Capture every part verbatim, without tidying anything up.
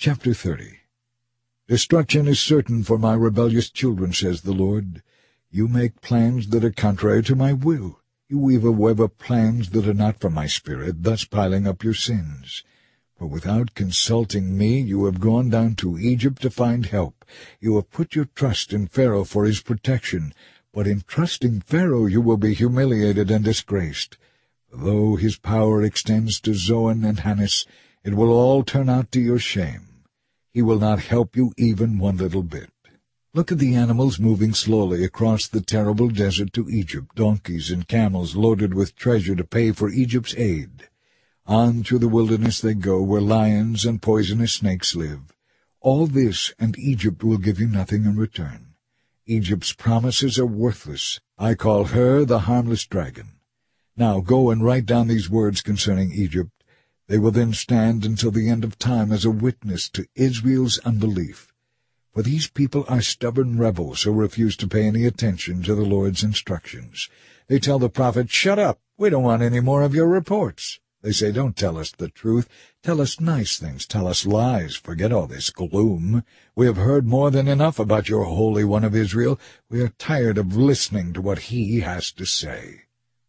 Chapter thirty. Destruction is certain for my rebellious children, says the Lord. You make plans that are contrary to my will. You weave a web of plans that are not from my spirit, thus piling up your sins. For without consulting me you have gone down to Egypt to find help. You have put your trust in Pharaoh for his protection, but in trusting Pharaoh you will be humiliated and disgraced. Though his power extends to Zoan and Hanes, it will all turn out to your shame. He will not help you even one little bit. Look at the animals moving slowly across the terrible desert to Egypt, donkeys and camels loaded with treasure to pay for Egypt's aid. On through the wilderness they go, where lions and poisonous snakes live. All this, and Egypt will give you nothing in return. Egypt's promises are worthless. I call her the harmless dragon. Now go and write down these words concerning Egypt. They will then stand until the end of time as a witness to Israel's unbelief. For these people are stubborn rebels who refuse to pay any attention to the Lord's instructions. They tell the prophet, "Shut up! We don't want any more of your reports." They say, "Don't tell us the truth. Tell us nice things. Tell us lies. Forget all this gloom. We have heard more than enough about your Holy One of Israel. We are tired of listening to what he has to say."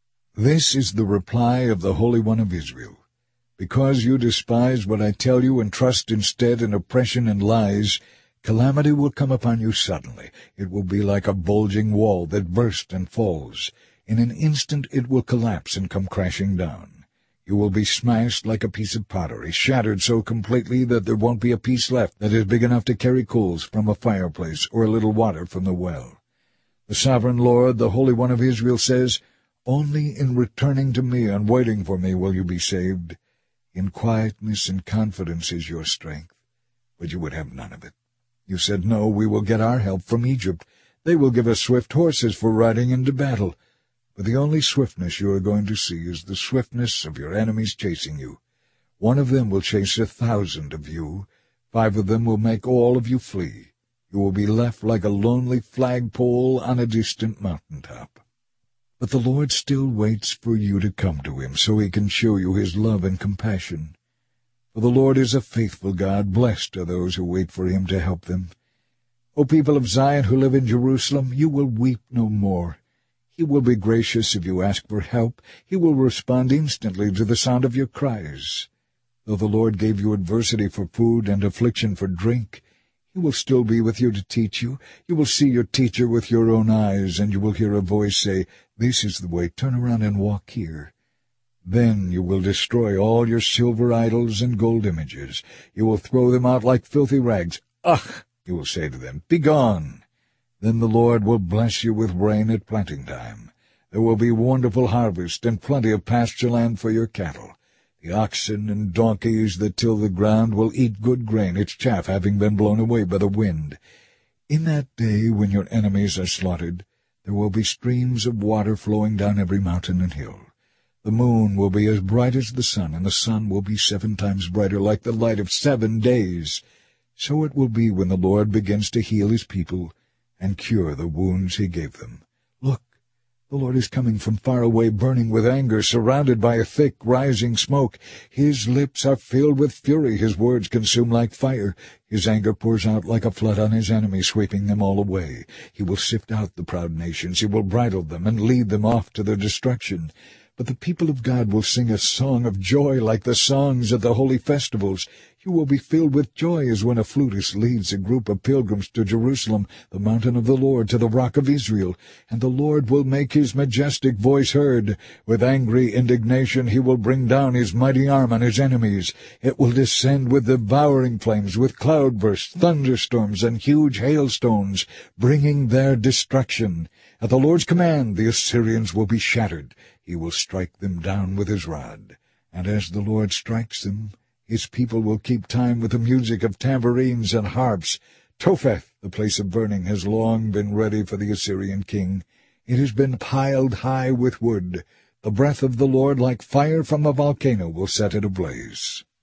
This is the reply of the Holy One of Israel. Because you despise what I tell you and trust instead in oppression and lies, calamity will come upon you suddenly. It will be like a bulging wall that bursts and falls. In an instant it will collapse and come crashing down. You will be smashed like a piece of pottery, shattered so completely that there won't be a piece left that is big enough to carry coals from a fireplace or a little water from the well. The sovereign Lord, the Holy One of Israel, says, "Only in returning to me and waiting for me will you be saved. In quietness and confidence is your strength." But you would have none of it. You said, "No, we will get our help from Egypt. They will give us swift horses for riding into battle." But the only swiftness you are going to see is the swiftness of your enemies chasing you. One of them will chase a thousand of you. Five of them will make all of you flee. You will be left like a lonely flagpole on a distant mountaintop. But the Lord still waits for you to come to him, so he can show you his love and compassion. For the Lord is a faithful God. Blessed are those who wait for him to help them. O people of Zion who live in Jerusalem, you will weep no more. He will be gracious if you ask for help. He will respond instantly to the sound of your cries. Though the Lord gave you adversity for food and affliction for drink, he will still be with you to teach you. You will see your teacher with your own eyes, and you will hear a voice say, "This is the way, turn around and walk here." Then you will destroy all your silver idols and gold images. You will throw them out like filthy rags. "Ugh!" you will say to them, "Begone!" Then the Lord will bless you with rain at planting time. There will be wonderful harvest and plenty of pasture land for your cattle. The oxen and donkeys that till the ground will eat good grain, its chaff having been blown away by the wind. In that day when your enemies are slaughtered, there will be streams of water flowing down every mountain and hill. The moon will be as bright as the sun, and the sun will be seven times brighter, like the light of seven days. So it will be when the Lord begins to heal his people and cure the wounds he gave them. Look, the Lord is coming from far away, burning with anger, surrounded by a thick, rising smoke. His lips are filled with fury, his words consume like fire. His anger pours out like a flood on his enemies, sweeping them all away. He will sift out the proud nations, he will bridle them and lead them off to their destruction. But the people of God will sing a song of joy like the songs at the holy festivals. You will be filled with joy as when a flutist leads a group of pilgrims to Jerusalem, the mountain of the Lord, to the rock of Israel. And the Lord will make his majestic voice heard. With angry indignation he will bring down his mighty arm on his enemies. It will descend with devouring flames, with cloudbursts, thunderstorms, and huge hailstones, bringing their destruction. At the Lord's command the Assyrians will be shattered. He will strike them down with his rod. And as the Lord strikes them, his people will keep time with the music of tambourines and harps. Topheth, the place of burning, has long been ready for the Assyrian king. It has been piled high with wood. The breath of the Lord, like fire from a volcano, will set it ablaze.